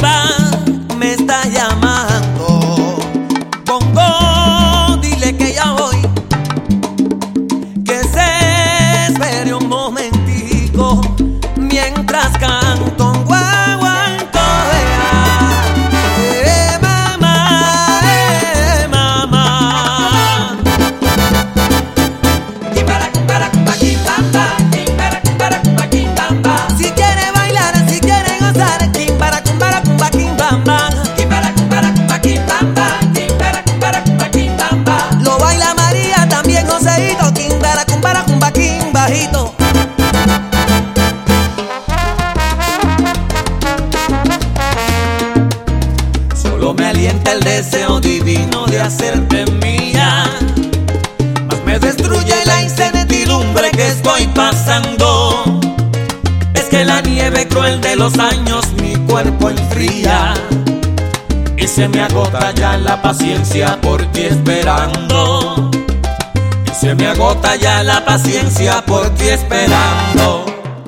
bamba me está llamando. Bongo, dile que ya voy, que se espere un momentico mientras canto un guaguancó. Mamá, si quiere bailar, si quiere gozar, quimbara, cumbara, cumba, quimbamba. Lo baila María, también Joseito, quimbara, cumbara, cumba, quimbajito. Solo me alienta el deseo divino de hacerte mía, mas me destruye la incertidumbre que estoy pasando. Es que la nieve cruel de los años mi cuerpo enfría y se me agota ya la paciencia por ti esperando. Y se me agota ya la paciencia por ti esperando.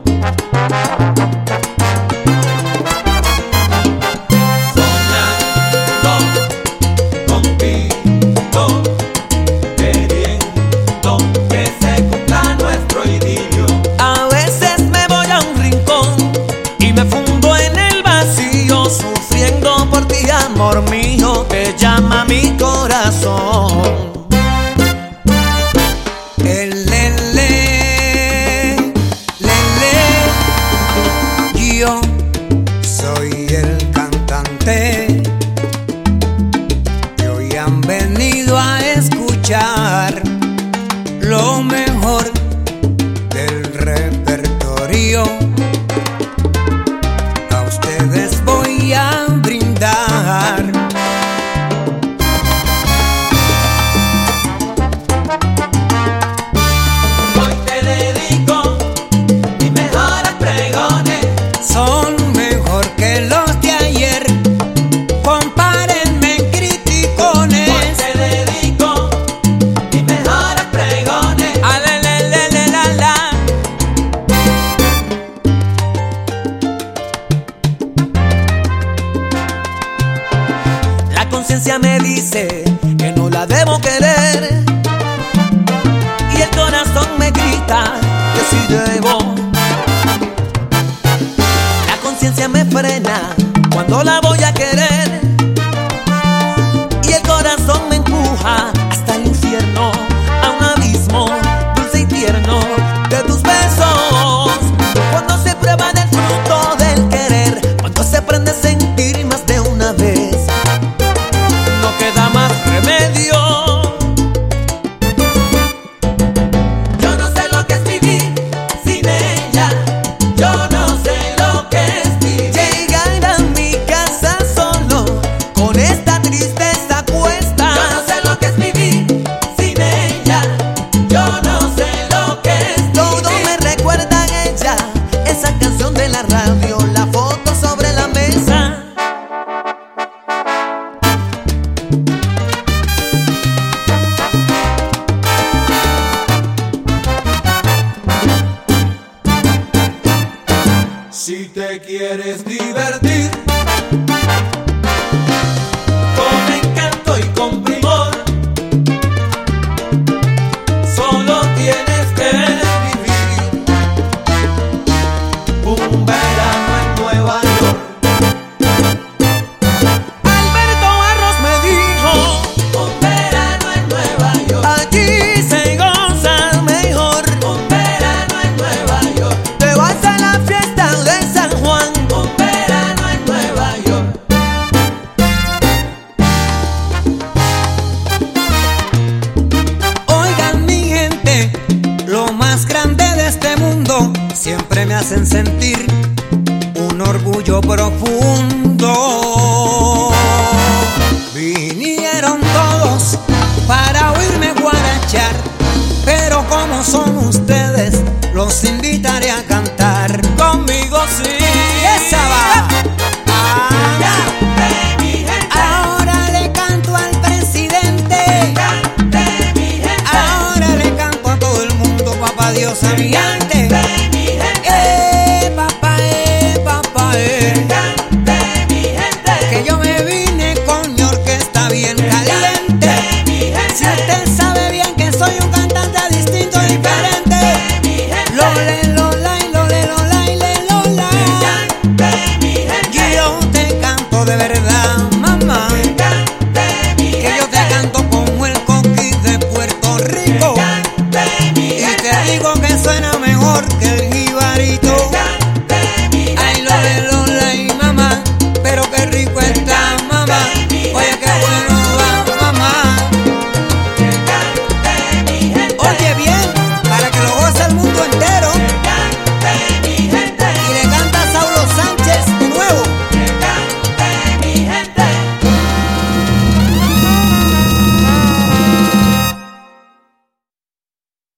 Amor mío, te llama mi corazón. Yo soy el cantante que hoy han venido a escuchar lo mejor del repertorio. A ustedes voy a brindar. Hoy te dedico mis mejores pregones. Son mejor que los de ayer, compárenme criticones. Hoy te dedico mis mejores pregones. La conciencia me dice que no la debo querer y el corazón me grita que sí debo. La conciencia me frena cuando la voy a querer y el corazón me empuja hasta el infierno, a un abismo dulce y tierno de tus besos. Cuando se prueba del fruto del querer, cuando se aprende a sentir más de una vez, no queda más remedio. Yo no sé lo que es vivir sin ella. Yo no sé lo que es vivir. Llegar a mi casa solo con esta tristeza cuesta. Yo no sé lo que es vivir sin ella. Yo no sé lo que es vivir. Todo me recuerda a ella, esa canción de la radio, la foto sobre la mesa. Si te quieres divertir con encanto y con primor, solo tienes que vivir un verano en Nueva York. Alberto Barros me dijo: un verano en Nueva York, allí se goza mejor. Un verano en Nueva York, te vas a la fiesta de San Juan. Un verano en Nueva York. Oigan mi gente, lo más grande de este mundo siempre me hacen sentir un orgullo profundo. Vinieron todos para oírme guarachar, pero como son ustedes, los invitaré a cantar. Conmigo sí, esa va. Ahora le canto al presidente, ahora le canto a todo el mundo, papá Dios amiante. Papá, papá, digo que suena mejor que el jibarito.